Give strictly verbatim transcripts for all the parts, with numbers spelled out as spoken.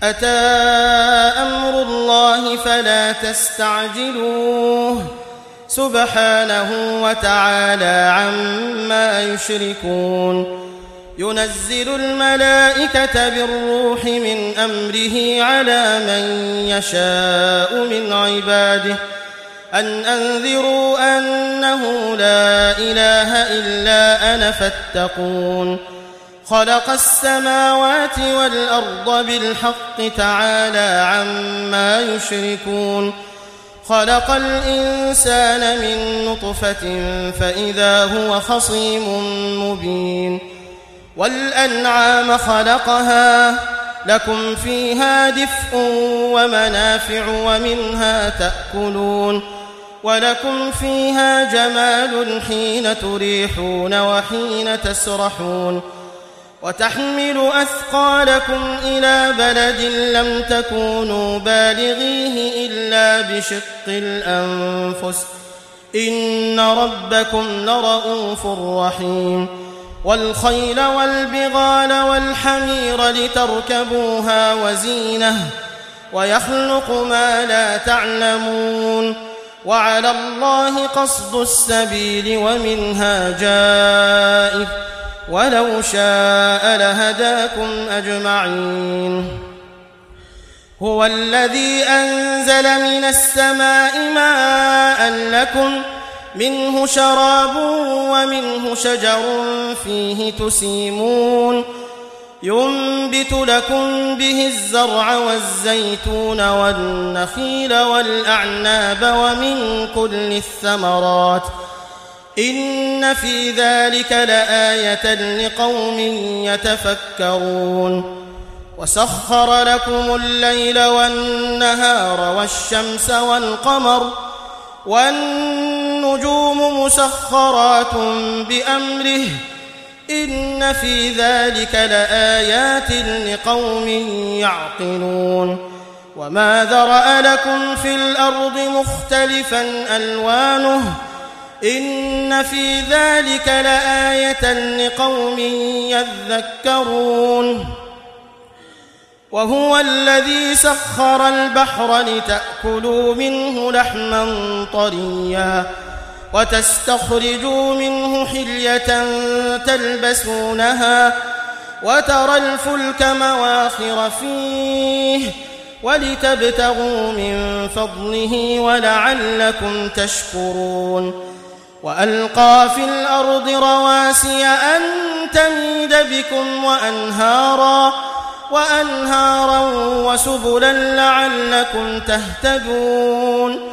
أتى أمر الله فلا تستعجلوه سبحانه وتعالى عما يشركون ينزل الملائكة بالروح من أمره على من يشاء من عباده أن أنذروا أنه لا إله إلا أنا فاتقون خلق السماوات والأرض بالحق تعالى عما يشركون خلق الإنسان من نطفة فإذا هو خصيم مبين والأنعام خلقها لكم فيها دفء ومنافع ومنها تأكلون ولكم فيها جمال حين تريحون وحين تسرحون وتحمل أثقالكم إلى بلد لم تكونوا بالغيه إلا بشق الأنفس إن ربكم لرؤوف رحيم والخيل والبغال والحمير لتركبوها وزينة ويخلق ما لا تعلمون وعلى الله قصد السبيل ومنها جائر ولو شاء لهداكم أجمعين هو الذي أنزل من السماء ماء لكم منه شراب ومنه شجر فيه تسيمون ينبت لكم به الزرع والزيتون والنخيل والأعناب ومن كل الثمرات إن في ذلك لآية لقوم يتفكرون وسخر لكم الليل والنهار والشمس والقمر والنجوم مسخرات بأمره إن في ذلك لآيات لقوم يعقلون وما ذرأ لكم في الأرض مختلفا ألوانه إن في ذلك لآية لقوم يذكرون وهو الذي سخر البحر لتأكلوا منه لحما طريا وتستخرجوا منه حلية تلبسونها وترى الفلك مواخر فيه ولتبتغوا من فضله ولعلكم تشكرون وألقى في الأرض رواسي أن تميد بكم وأنهارا وأنهارا وسبلا لعلكم تهتدون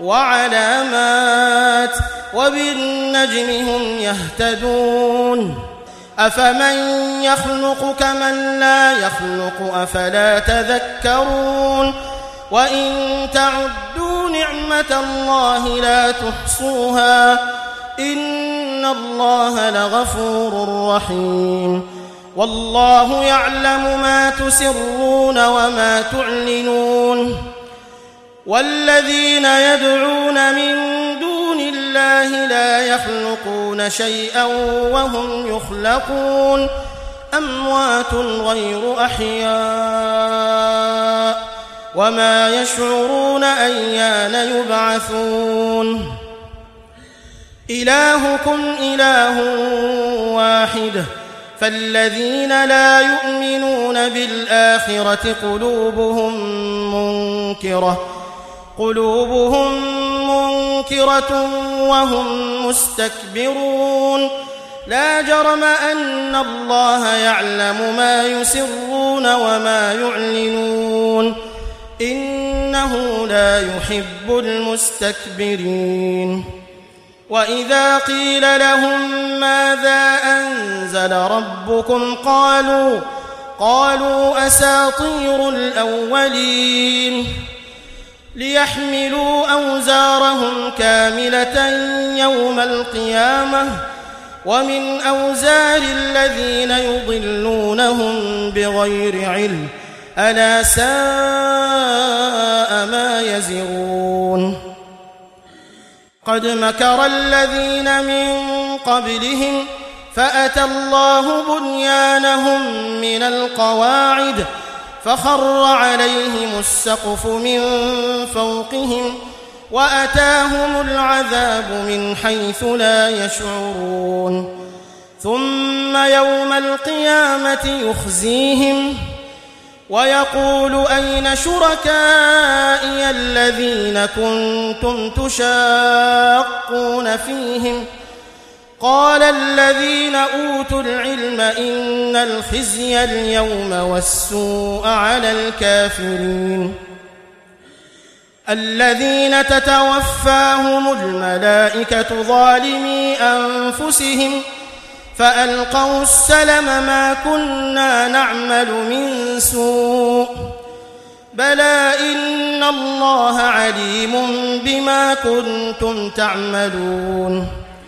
وعلامات وبالنجم هم يهتدون أفمن يخلق كمن لا يخلق أفلا تذكرون وإن تعدوا نعمة الله لا تحصوها إن الله لغفور رحيم والله يعلم ما تسرون وما تعلنون والذين يدعون من دون الله لا يخلقون شيئا وهم يخلقون أموات غير أحياء وما يشعرون أيان يبعثون إلهكم إله واحد فالذين لا يؤمنون بالآخرة قلوبهم منكرة قلوبهم منكرة وهم مستكبرون لا جرم أن الله يعلم ما يسرون وما يعلنون إنه لا يحب المستكبرين وإذا قيل لهم ماذا أنزل ربكم قالوا قالوا أساطير الأولين ليحملوا أوزارهم كاملة يوم القيامة ومن أوزار الذين يضلونهم بغير علم ألا ساء ما يزرون قد مكر الذين من قبلهم فأتى الله بنيانهم من القواعد فخر عليهم السقف من فوقهم وأتاهم العذاب من حيث لا يشعرون ثم يوم القيامة يخزيهم ويقول أين شركائي الذين كنتم تشاقون فيهم قال الذين أوتوا العلم إن الخزي اليوم والسوء على الكافرين الذين تتوفاهم الملائكة ظالمي أنفسهم فألقوا السلم ما كنا نعمل من سوء بلى إن الله عليم بما كنتم تعملون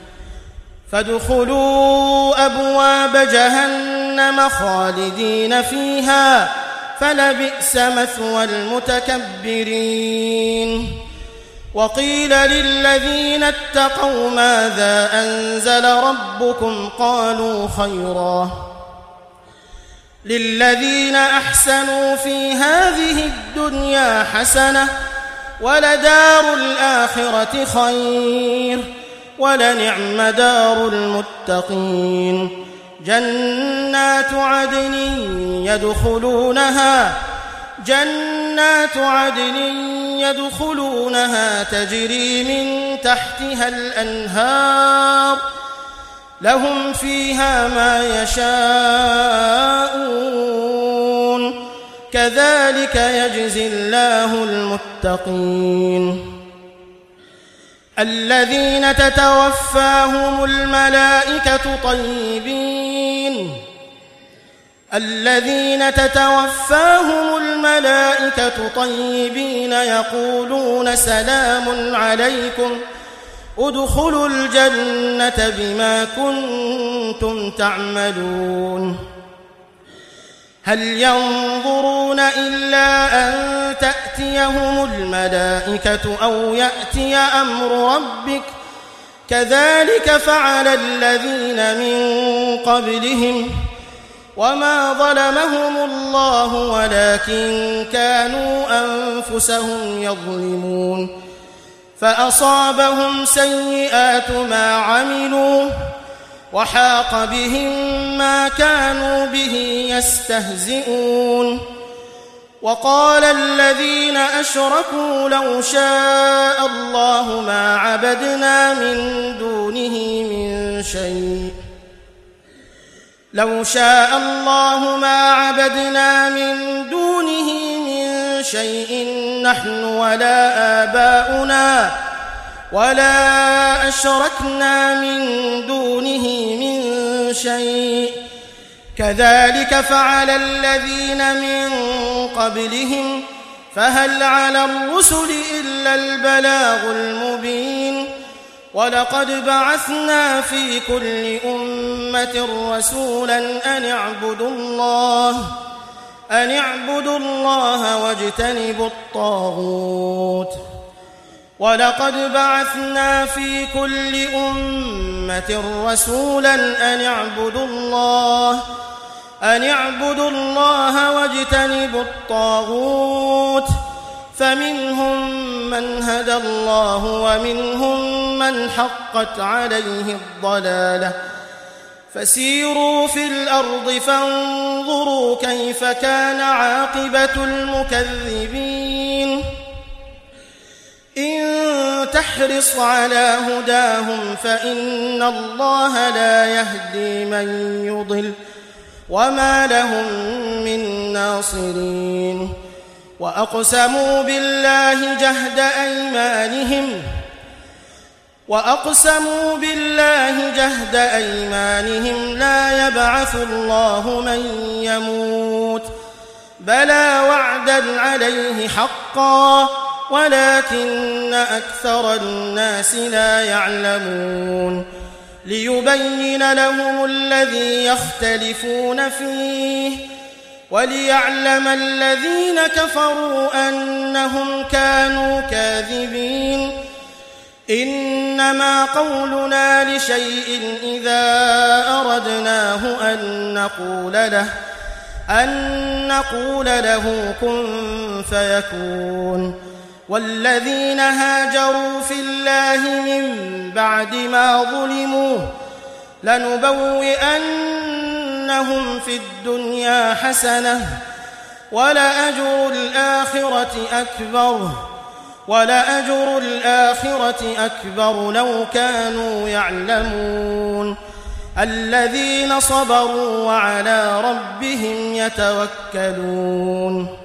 فادخلوا أبواب جهنم خالدين فيها فلبئس مثوى المتكبرين وقيل للذين اتقوا ماذا أنزل ربكم قالوا خيرا للذين أحسنوا في هذه الدنيا حسنة ولدار الآخرة خير ولنعم دار المتقين جنات عدن يدخلونها جنات عدن يدخلونها تجري من تحتها الأنهار لهم فيها ما يشاءون كذلك يجزي الله المتقين الذين تتوفاهم الملائكة طيبين الذين تتوفاهم الملائكة طيبين يقولون سلام عليكم ادخلوا الجنة بما كنتم تعملون هل ينظرون إلا أن تأتيهم الملائكة أو يأتي أمر ربك كذلك فعل الذين من قبلهم وما ظلمهم الله ولكن كانوا أنفسهم يظلمون فأصابهم سيئات ما عملوا وحاق بهم ما كانوا به يستهزئون وقال الذين أشركوا لو شاء الله ما عبدنا من دونه من شيء لو شاء الله ما عبدنا من دونه من شيء نحن ولا آباؤنا ولا أشركنا من دونه من شيء كذلك فعل الذين من قبلهم فهل على الرسل إلا البلاغ المبين ولقد بعثنا في كل أمة رسولا أن اعبدوا الله أن اعبدوا الله واجتنبوا الطاغوت ولقد بعثنا في كل أمة رسولا أن اعبدوا الله أن اعبدوا الله واجتنبوا الطاغوت فمنهم من هدى الله ومنهم من حقت عليه الضلالة فسيروا في الأرض فانظروا كيف كان عاقبة المكذبين إن تحرص على هداهم فإن الله لا يهدي من يضل وما لهم من ناصرين وأقسموا بالله جهد أيمانهم وأقسموا بالله جهد أيمانهم لا يبعث الله من يموت بلى وعدا عليه حقا ولكن أكثر الناس لا يعلمون ليبين لهم الذي يختلفون فيه وليعلم الذين كفروا أنهم كانوا كاذبين إنما قولنا لشيء إذا أردناه أن نقول له أن نقول له كن فيكون. والذين هاجروا في الله من بعد ما ظلموا لنبوئنهم في الدنيا حسنة ولأجر الآخرة أكبر ولأجر الآخرة أكبر لو كانوا يعلمون. الذين صبروا وعلى ربهم يتوكلون.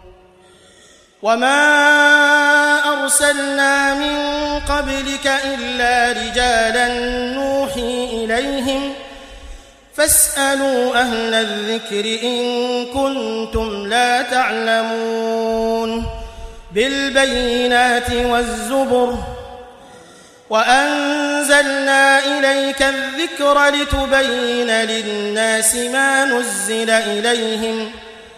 وما أرسلنا من قبلك إلا رجالا نوحي إليهم فاسألوا أهل الذكر إن كنتم لا تعلمون. بالبينات والزبر وأنزلنا إليك الذكر لتبين للناس ما نزل إليهم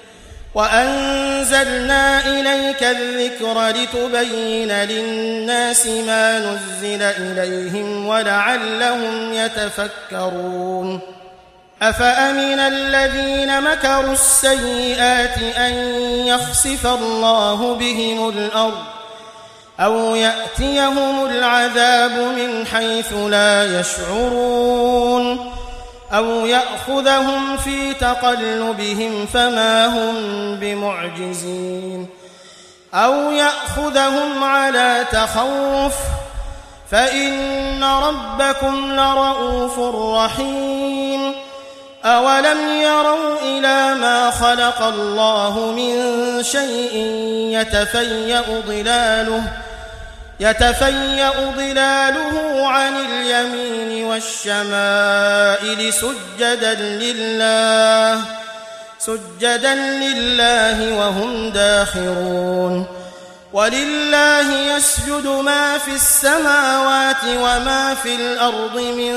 وأنزلنا إليك الذكر لتبين للناس ما نزل إليهم ولعلهم يتفكرون. أفأمن الذين مكروا السيئات أن يخسف الله بهم الأرض أو يأتيهم العذاب من حيث لا يشعرون أو يأخذهم في تقلبهم فما هم بمعجزين أو يأخذهم على تخوف فإن ربكم لرؤوف رحيم. أولم يروا إلى ما خلق الله من شيء يتفيأ ظلاله يتفيأ ظلاله عن اليمين والشمائل سجدا لله سجدا لله وهم داخرون. ولله يسجد ما في السماوات وما في الأرض من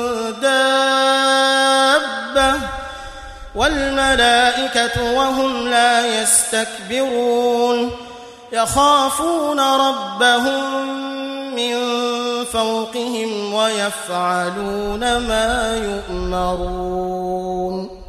دابة والملائكة وهم لا يستكبرون يخافون ربهم من فوقهم ويفعلون ما يؤمرون.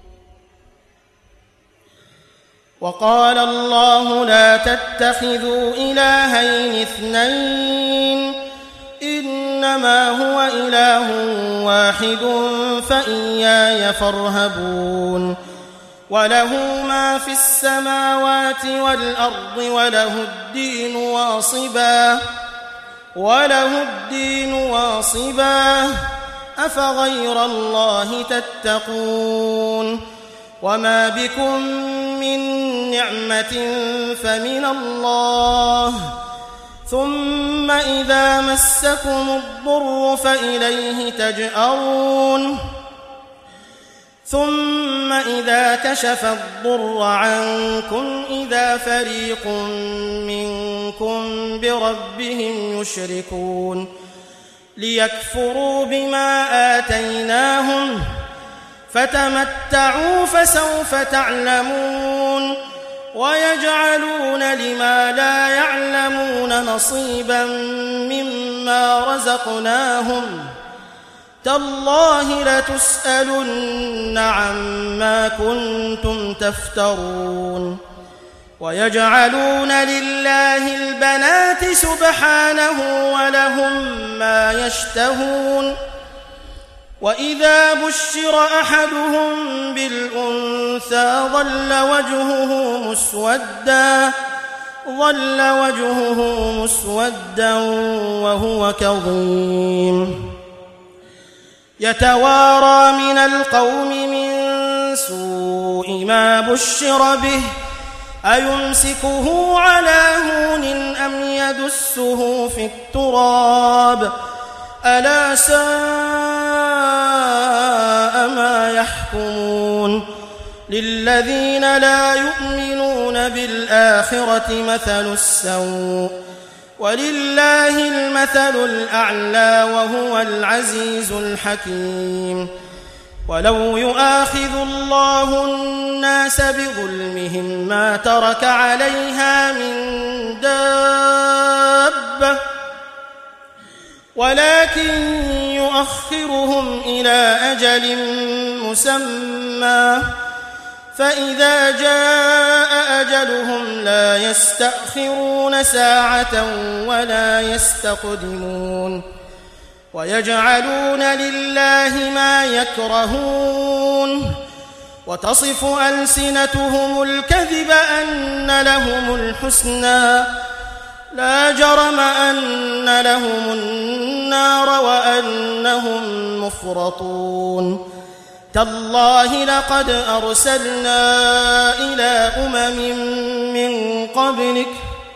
وقال الله لا تتخذوا إلهين اثنين إنما هو إله واحد فإياي فارهبون. وله ما في السماوات والأرض وله الدين واصبا وله الدين واصبا أفغير الله تتقون. وما بكم من نعمة فمن الله ثم إذا مسكم الضر فإليه تجأرون ثم إذا كشف الضر عنكم إذا فريق منكم بربهم يشركون ليكفروا بما آتيناهم فتمتعوا فسوف تعلمون. ويجعلون لما لا يعلمون نصيبا مما رزقناهم تالله لتسألن عما كنتم تفترون. ويجعلون لله البنات سبحانه ولهم ما يشتهون. وإذا بشر أحدهم بالأنثى ظل وجهه مسودا ظل وجهه مسودا وهو كظيم يتوارى من القوم من سوء ما بشر به أيمسكه على هون أم يدسه في التراب ألا ساء ما يحكمون. للذين لا يؤمنون بالآخرة مثل السوء ولله المثل الأعلى وهو العزيز الحكيم. ولو يؤاخذ الله الناس بظلمهم ما ترك عليها من دابة ولكن يؤخرهم إلى أجل مسمى فإذا جاء أجلهم لا يستأخرون ساعة ولا يستقدمون ويجعلون لله ما يكرهون وتصف ألسنتهم الكذب أن لهم الحسنى لا جرم أن لهم النار وأنهم مفرطون تالله لقد أرسلنا إلى أمم من قبلك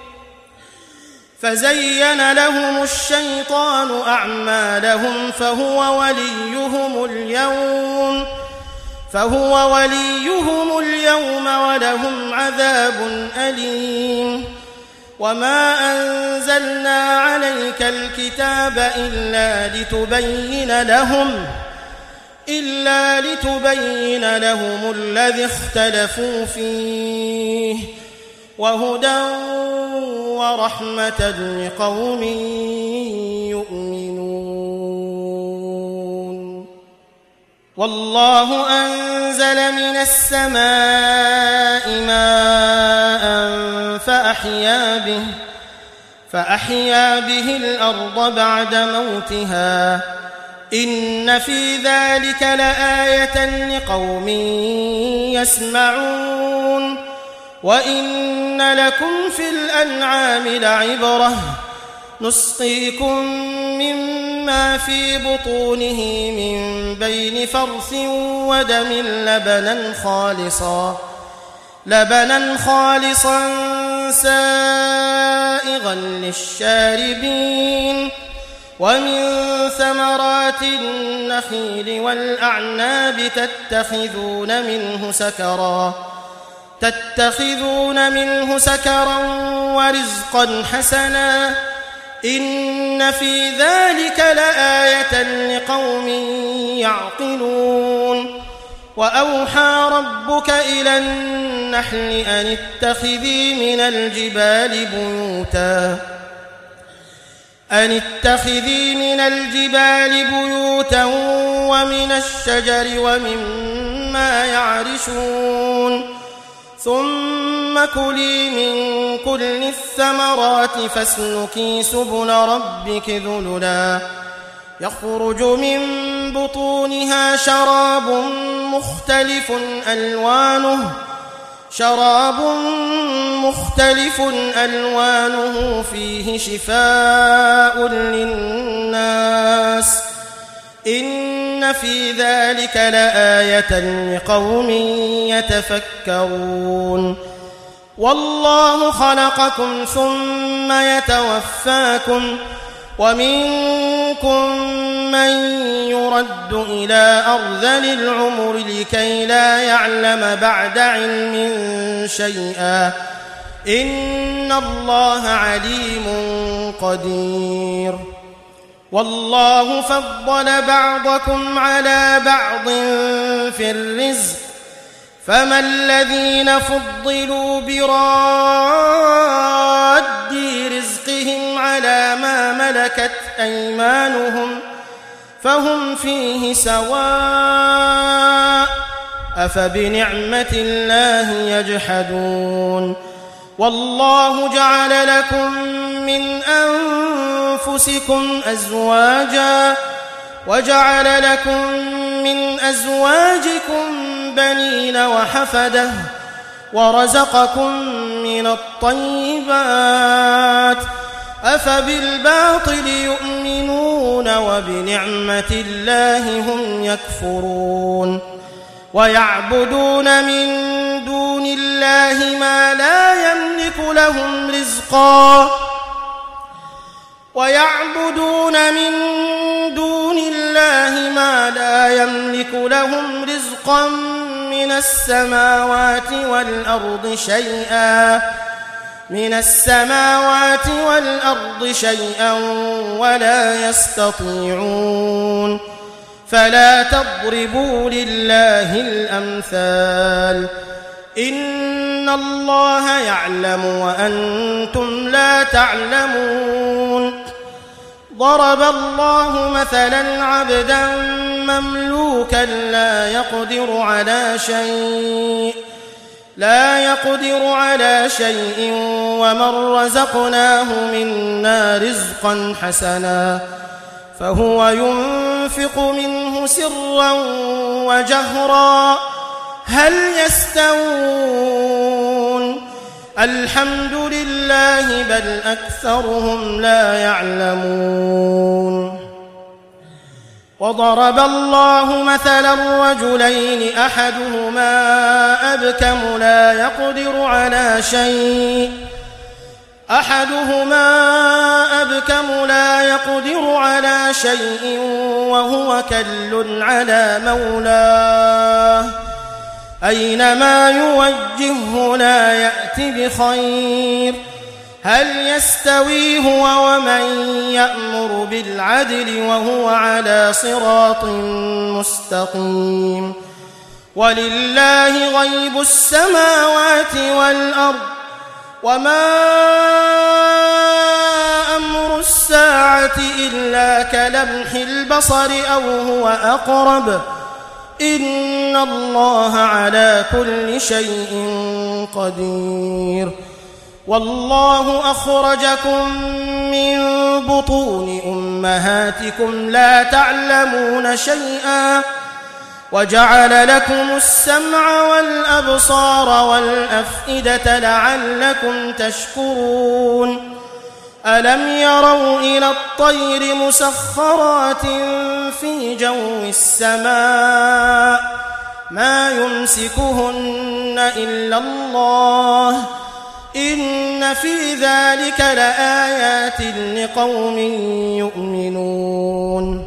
فزين لهم الشيطان أعمالهم فهو وليهم اليوم فهو وليهم اليوم ولهم عذاب أليم وما أنزلنا عليك الكتاب إلا لتبين لهم إلا لتبين لهم الذي اختلفوا فيه وهدى ورحمة لقوم يؤمنون والله أنزل من السماء ماء فأحيا به فأحيا به الأرض بعد موتها إن في ذلك لآية لقوم يسمعون وإن لكم في الأنعام لعبرة نسقيكم مما في بطونه من بين فرث ودم لبنا خالصا لبنا خالصا سائغا للشاربين ومن ثمرات النخيل والأعناب تتخذون منه سكرا تتخذون منه سكرا ورزقا حسنا إن في ذلك لآية لقوم يعقلون وأوحى ربك إلى النحل أن اتخذي من الجبال بيوتا أن اتخذي من الجبال بيوتا ومن الشجر ومما يعرشون ثم كلي من كل الثمرات فاسلكي سبل ربك ذللا يخرج من بطونها شراب مختلف ألوانه شراب مختلف ألوانه فيه شفاء للناس إن في ذلك لآية لقوم يتفكرون والله خلقكم ثم يتوفاكم ومنكم من يرد إلى أرذل العمر لكي لا يعلم بعد علم شيئا إن الله عليم قدير والله فضل بعضكم على بعض في الرزق فما الذين فضلوا براد رزقهم على ما ملكت أيمانهم فهم فيه سواء أفبنعمة الله يجحدون والله جعل لكم من أنفسكم أزواجا وجعل لكم من أزواجكم بنين وحفدة ورزقكم من الطيبات أفبالباطل يؤمنون وبنعمة الله هم يكفرون ويعبدون من دون الله ما لا يملك لهم رزقا ويعبدون من دون الله ما لا يملك لهم رزقا من السماوات والأرض شيئا من السماوات والأرض شيئا ولا يستطيعون فلا تضربوا لله الأمثال إن الله يعلم وأنتم لا تعلمون ضرب الله مثلا عبدا مملوكا لا يقدر على شيء لا يقدر على شيء ومن رزقناه منا رزقا حسنا فهو ينفق منه سرا وجهرا هل يستوون الحمد لله بل أكثرهم لا يعلمون وضرب الله مثلا رجلين أحدهما أبكم لا يقدر على شيء أحدهما أبكم لا يقدر على شيء وهو كل على مولاه أينما يوجهه لا يأت بخير هل يستوي هو ومن يأمر بالعدل وهو على صراط مستقيم ولله غيب السماوات والأرض وما أمر الساعة إلا كلمح البصر أو هو أقرب إن الله على كل شيء قدير والله أخرجكم من بطون أمهاتكم لا تعلمون شيئا وجعل لكم السمع والأبصار والأفئدة لعلكم تشكرون ألم يروا إلى الطير مسخرات في جو السماء ما يمسكهن إلا الله إن في ذلك لآيات لقوم يؤمنون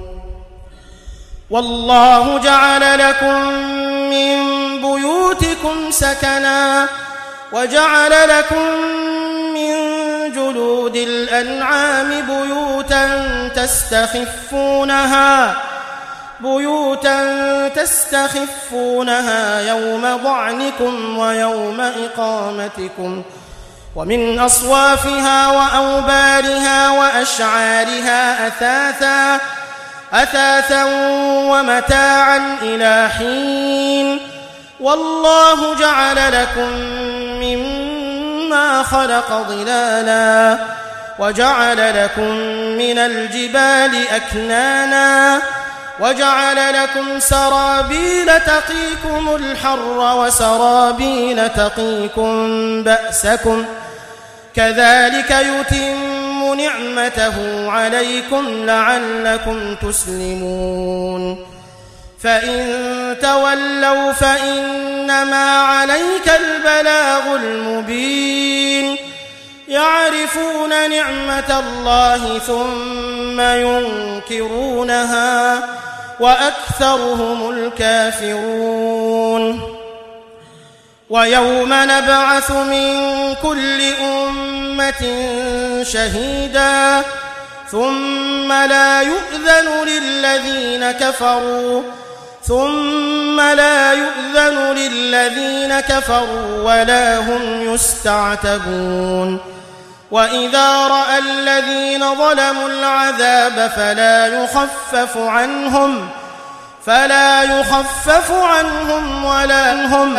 والله جعل لكم من بيوتكم سكنا وجعل لكم من جلود الأنعام بيوتا تستخفونها بيوتا تستخفونها يوم ضعنكم ويوم إقامتكم ومن أصوافها وأوبارها وأشعارها أثاثا أثاثا ومتاعا إلى حين والله جعل لكم مما خلق ظلالا وجعل لكم من الجبال أكنانا وجعل لكم سرابيل تقيكم الحر وسرابيل تقيكم بأسكم كذلك يتم نعمته عليكم لعلكم تسلمون فإن تولوا فإنما عليك البلاغ المبين يعرفون نعمة الله ثم ينكرونها وأكثرهم الكافرون ويوم نبعث من كل أمة شهيدا ثم لا يؤذن للذين كفروا ثم لا يؤذن للذين كفروا ولا هم يستعتبون وإذا رأى الذين ظلموا العذاب فلا يخفف عنهم فلا يخفف عنهم ولا هم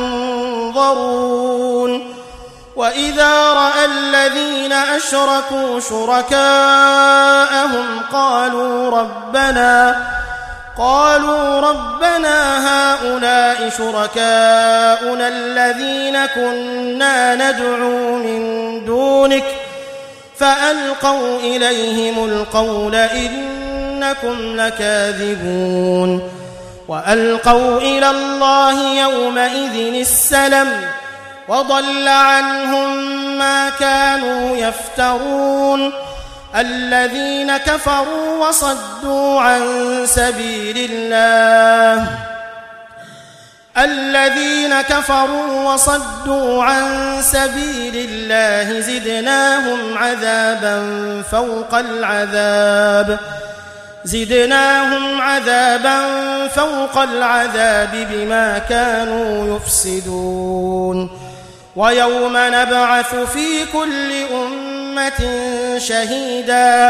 ينظرون وإذا رأى الذين أشركوا شركاءهم قالوا ربنا قالوا ربنا هؤلاء شركاؤنا الذين كنا ندعو من دونك فألقوا إليهم القول إنكم لكاذبون وألقوا إلى الله يومئذ السلم وضل عنهم ما كانوا يفترون الذين كفروا وصدوا عن سبيل الله الذين كفروا وصدوا عن سبيل الله زدناهم عذابا فوق العذاب زدناهم عذابا فوق العذاب بما كانوا يفسدون ويوم نبعث في كل أمة شهيدا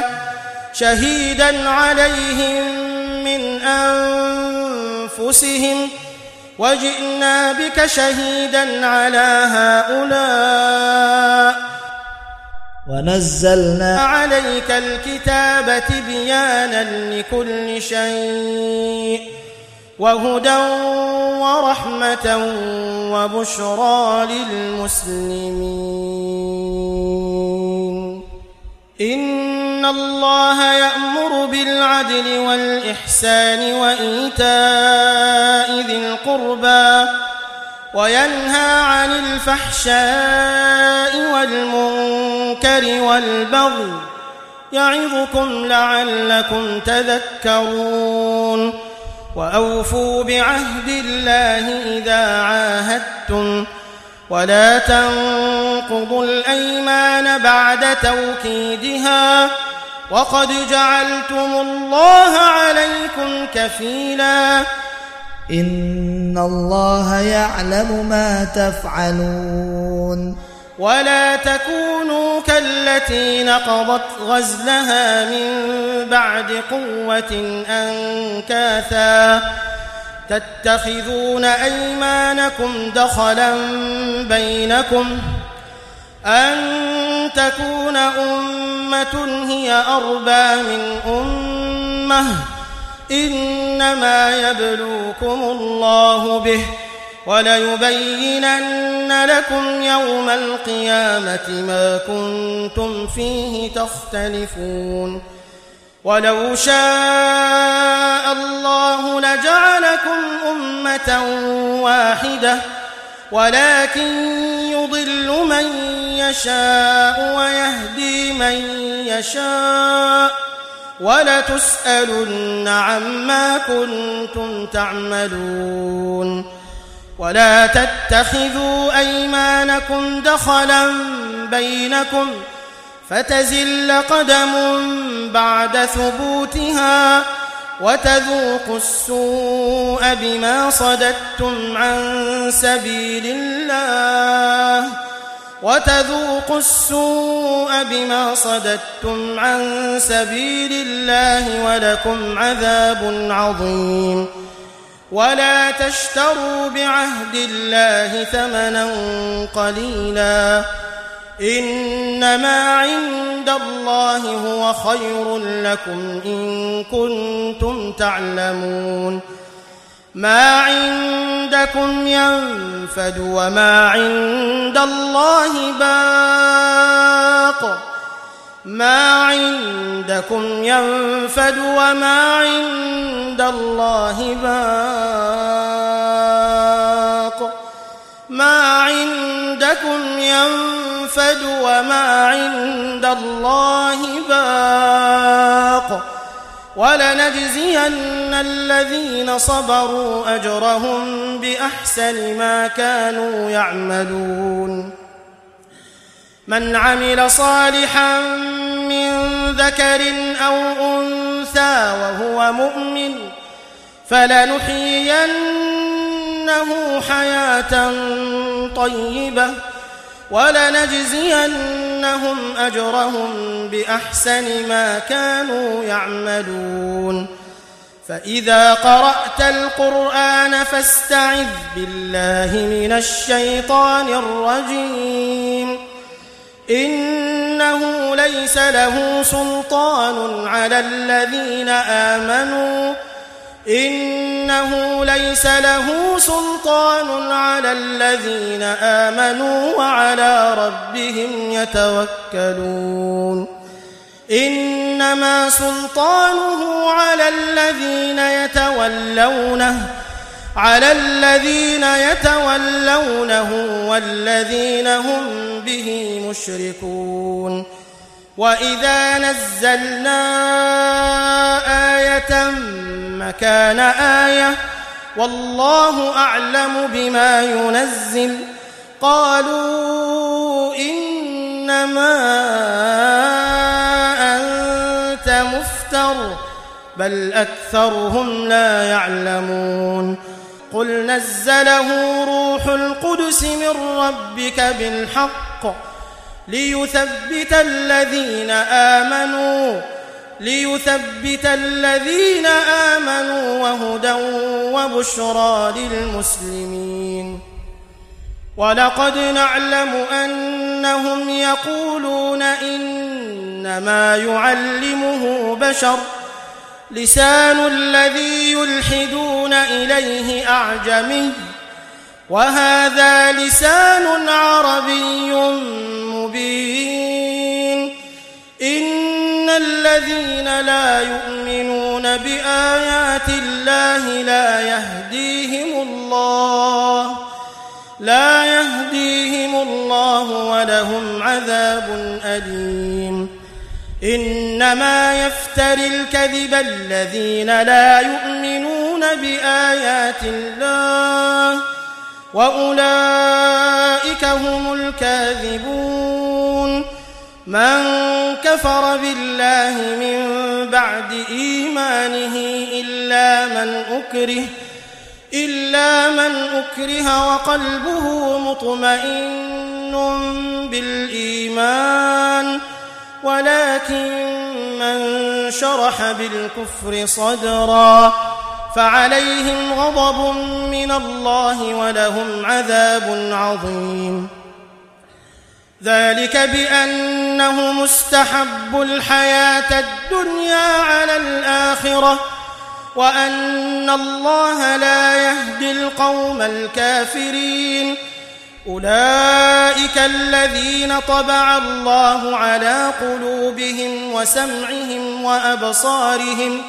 شهيدا عليهم من أنفسهم وجئنا بك شهيدا على هؤلاء ونزلنا عليك الكتاب تبيانا لكل شيء وهدى ورحمة وبشرى للمسلمين. إن الله يأمر بالعدل والإحسان وإيتاء ذي القربى وينهى عن الفحشاء والمنكر والبغي يعظكم لعلكم تذكرون. وأوفوا بعهد الله إذا عاهدتم ولا تنقضوا الأيمان بعد توكيدها وقد جعلتم الله عليكم كفيلا إن الله يعلم ما تفعلون. ولا تكونوا كالتي نقضت غزلها من بعد قوة أنكاثا تتخذون أيمانكم دخلا بينكم أن تكون أمة هي أربى من أمة إنما يبلوكم الله به وليبينن لكم يوم القيامة ما كنتم فيه تختلفون. ولو شاء الله لجعلكم أمة واحدة ولكن يضل من يشاء ويهدي من يشاء ولتسألن عما كنتم تعملون. ولا تتخذوا أيمانكم دخلا بينكم فتزل قدم بعد ثبوتها وتذوقوا السوء بما صددتم عن سبيل الله وتذوقوا السوء بما صددتم عن سبيل الله ولكم عذاب عظيم. ولا تشتروا بعهد الله ثمنا قليلا إنما عند الله هو خير لكم إن كنتم تعلمون. ما عندكم ينفد وما عند الله باق ما عندكم ينفد وما عند الله باق ما عندكم ينفد وما عند الله باق ولنجزين الذين صبروا أجرهم بأحسن ما كانوا يعملون. من عمل صالحا من ذكر أو أنثى وهو مؤمن فلنحيينه حياة طيبة ولنجزينهم أجرهم بأحسن ما كانوا يعملون. فإذا قرأت القرآن فاستعذ بالله من الشيطان الرجيم إنه ليس له سلطان على الذين آمنوا إنه ليس له سلطان على الذين آمنوا وعلى ربهم يتوكلون. إنما سلطانه على الذين يتولونه على الذين يتولونه والذين هم به مشركون. وإذا نزلنا آية مكان آية والله أعلم بما ينزل قالوا إنما أنت مفتر بل أكثرهم لا يعلمون. قل نزله روح القدس من ربك بالحق ليثبت الذين آمنوا ليثبت الذين آمنوا وهدى وبشرى للمسلمين. ولقد نعلم أنهم يقولون إنما يعلمه بشر لسان الذي يلحدون إليه أعجمي وهذا لسان عربي مبين. إن الذين لا يؤمنون بآيات الله لا يهديهم الله لا يهديهم الله ولهم عذاب أليم. إنما يفتري الكذب الذين لا يؤمنون بآيات الله وأولئك هم الكاذبون. من كفر بالله من بعد إيمانه إلا من أكره إلا من أكره وقلبه مطمئن بالإيمان ولكن من شرح بالكفر صدرا فعليهم غضب من الله ولهم عذاب عظيم. ذلك بأنه مستحب الحياة الدنيا على الآخرة وأن الله لا يهدي القوم الكافرين. أولئك الذين طبع الله على قلوبهم وسمعهم وأبصارهم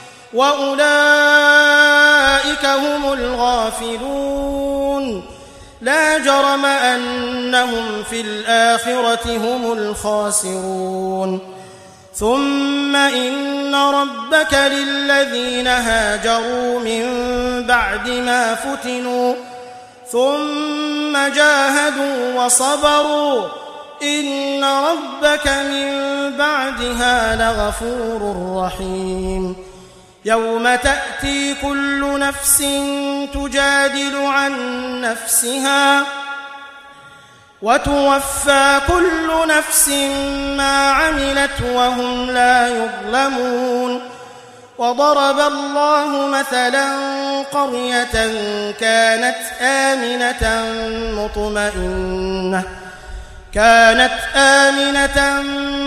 وأولئك هم الغافلون. لا جرم أنهم في الآخرة هم الخاسرون. ثم إن ربك للذين هاجروا من بعد ما فتنوا ثم جاهدوا وصبروا إن ربك من بعدها لغفور رحيم. يوم تأتي كل نفس تجادل عن نفسها وتوفى كل نفس ما عملت وهم لا يظلمون. وضرب الله مثلا قرية كانت آمنة مطمئنة كانت آمنة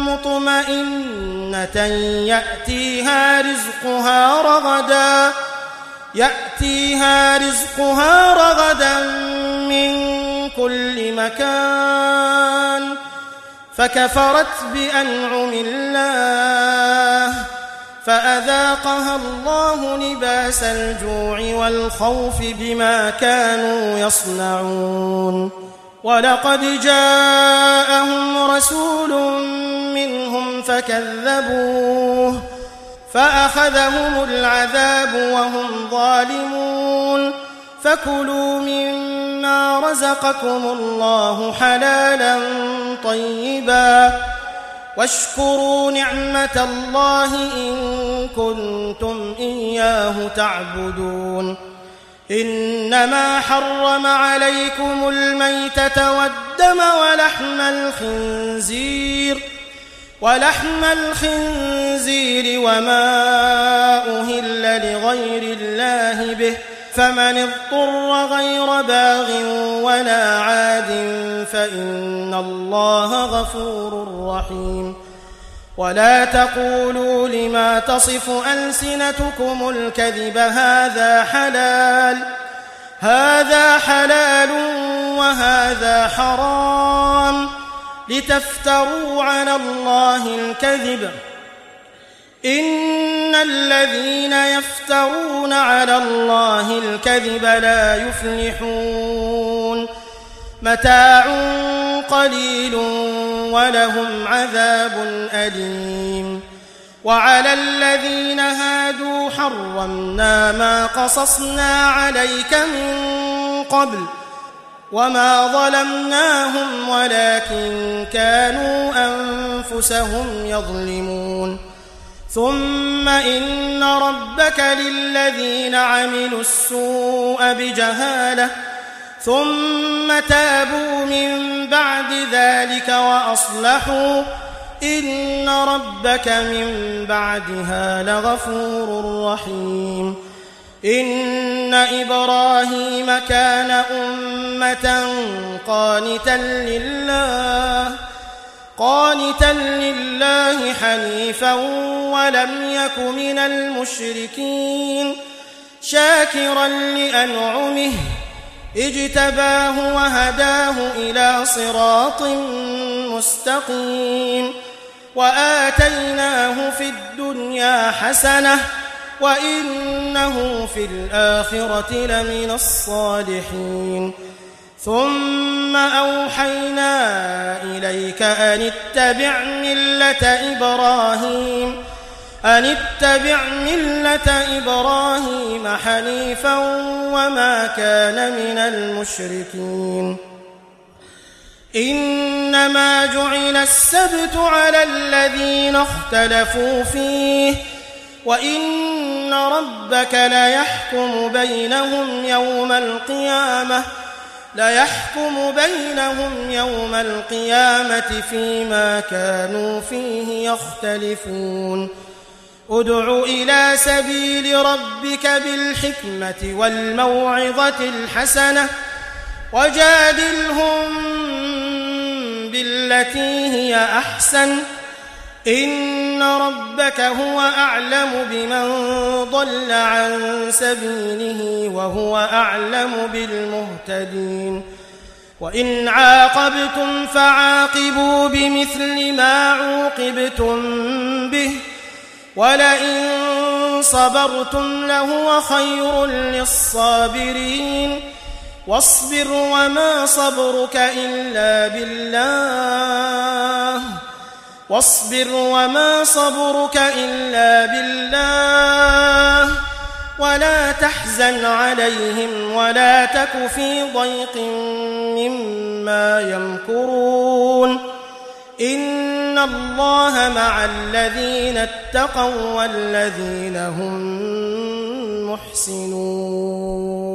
مطمئنة يأتيها رزقها رغدا يأتيها رزقها رغدا من كل مكان فكفرت بأنعم الله فأذاقها الله لباس الجوع والخوف بما كانوا يصنعون. ولقد جاءهم رسول منهم فكذبوه فأخذهم العذاب وهم ظالمون. فكلوا مما رزقكم الله حلالا طيبا واشكروا نعمة الله إن كنتم إياه تعبدون. إنما حرم عليكم الميتة والدم ولحم الخنزير ولحم الخنزير وما أهل لغير الله به فمن اضطر غير باغ ولا عاد فإن الله غفور رحيم. ولا تقولوا لما تصف ألسنتكم الكذب هذا حلال هذا حلال وهذا حرام لتفتروا على الله الكذب إن الذين يفترون على الله الكذب لا يفلحون. متاع قليل ولهم عذاب أليم. وعلى الذين هادوا حرمنا ما قصصنا عليك من قبل وما ظلمناهم ولكن كانوا أنفسهم يظلمون. ثم إن ربك للذين عملوا السوء بجهالة ثم تابوا من بعد ذلك وأصلحوا إن ربك من بعدها لغفور رحيم إن إبراهيم كان أمة قانتا لله قانتا لله حنيفا ولم يك من المشركين شاكرا لأنعمه اجتباه وهداه إلى صراط مستقيم وآتيناه في الدنيا حسنة وإنه في الآخرة لمن الصالحين ثم أوحينا إليك أن اتبع ملة إبراهيم أن اتبع ملة إبراهيم حنيفا وما كان من المشركين إنما جعل السبت على الذين اختلفوا فيه وإن ربك ليحكم بينهم يوم القيامة ليحكم بينهم يوم القيامة فيما كانوا فيه يختلفون ادع إلى سبيل ربك بالحكمة والموعظة الحسنة وجادلهم بالتي هي أحسن إن ربك هو أعلم بمن ضل عن سبيله وهو أعلم بالمهتدين وإن عاقبتم فعاقبوا بمثل ما عوقبتم به ولئن صبرتم لهو خير للصابرين واصبر وما صبرك إلا بالله واصبر وما صبرك إلا بالله ولا تحزن عليهم ولا تك في ضيق مما يمكرون إن الله مع الذين اتقوا والذين هم محسنون